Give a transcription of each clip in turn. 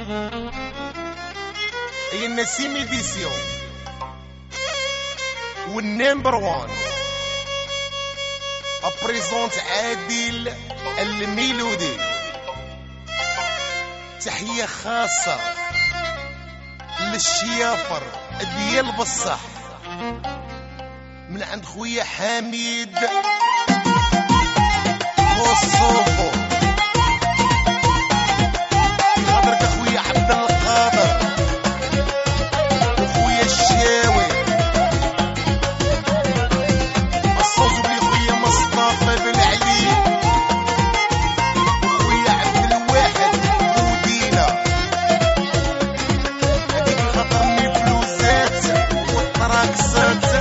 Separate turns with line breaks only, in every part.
هي النسيم إديسيون والنمبر وان أبريزونت عادل الميلودي. تحية خاصة للشيافر ديال بصح من عند خويا حميد وصوفو. خاطرك اخويا عبد القادر وخويا الشاوي الصوت بلي خويا مصطفى بن علي وخويا عبد الواحد ودينا. هذيك خاطرني فلوسات والطراكسات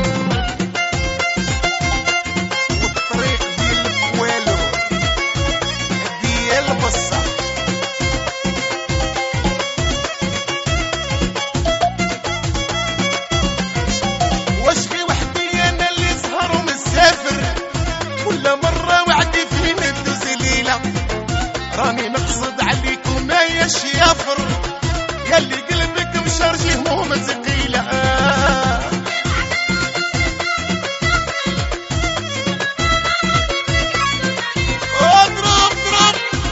راني مقصد عليكم يا شيافر ياللي قلبك مشارجي هموم ثقيلة. اضرب ضرب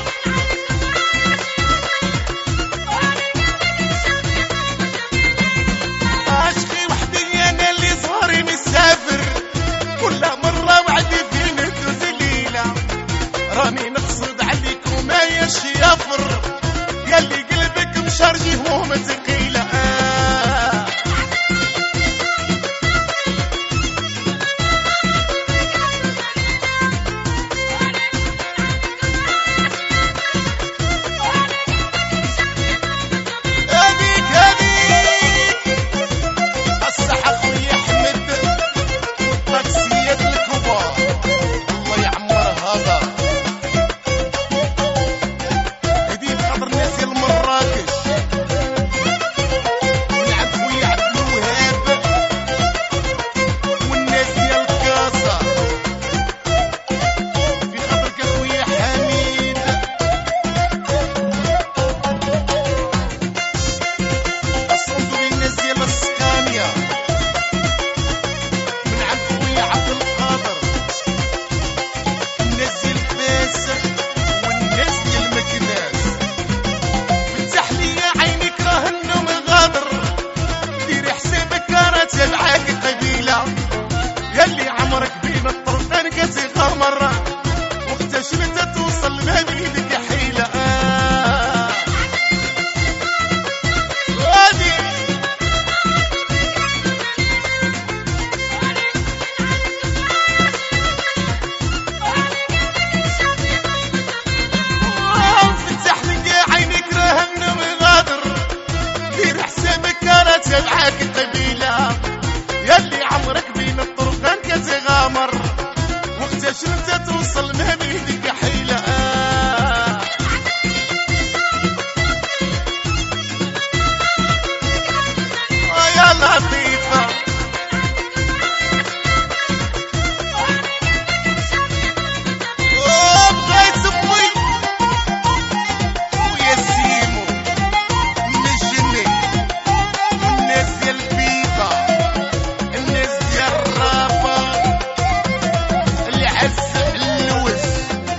عشقي وحدي انا اللي ظهري مسافر كل مرة وعدي فين تدوز ليلة. راني مقصد يا شيافر ياللي قلبك مشارجي هموم ثقيلة. هذيك الصحة خويا احمد والطاكسيات الكبار الله يعمر هذا. ياللي عمرك بين الطرفين قاسي غمر واكتشفت توصل ما بيدك حيلة. غادي فتح لك عينك رهن وغادر دير حسابك كانت معاك قبيلة. ياللي عمرك بين الطرفين كاسي غامر واكتشفت توصل ما بيدك حيلة. يا لطيفة بغيت امي ويا سيمو نجني والناس ديال البيبة الناس ديال الرافة اللي عز اللوز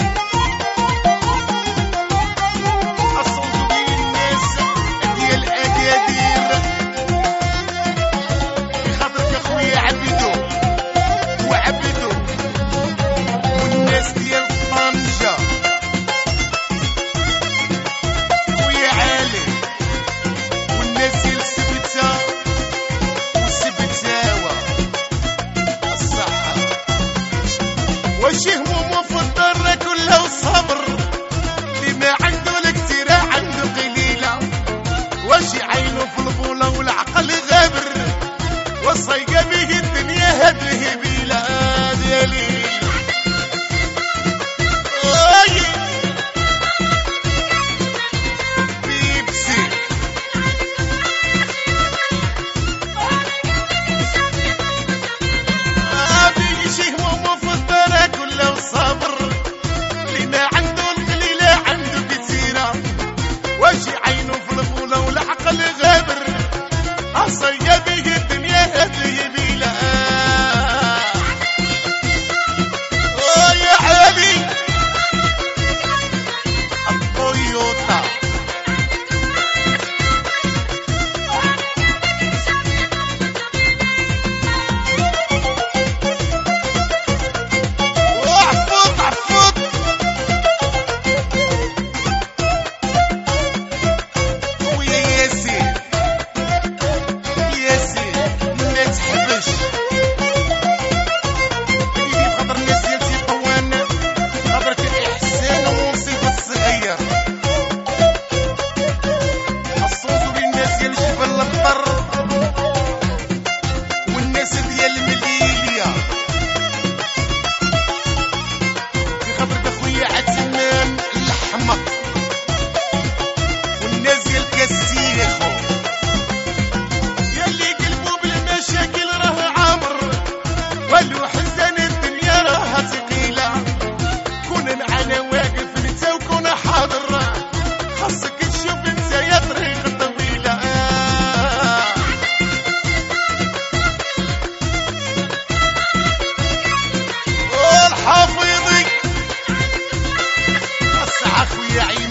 خويا عيد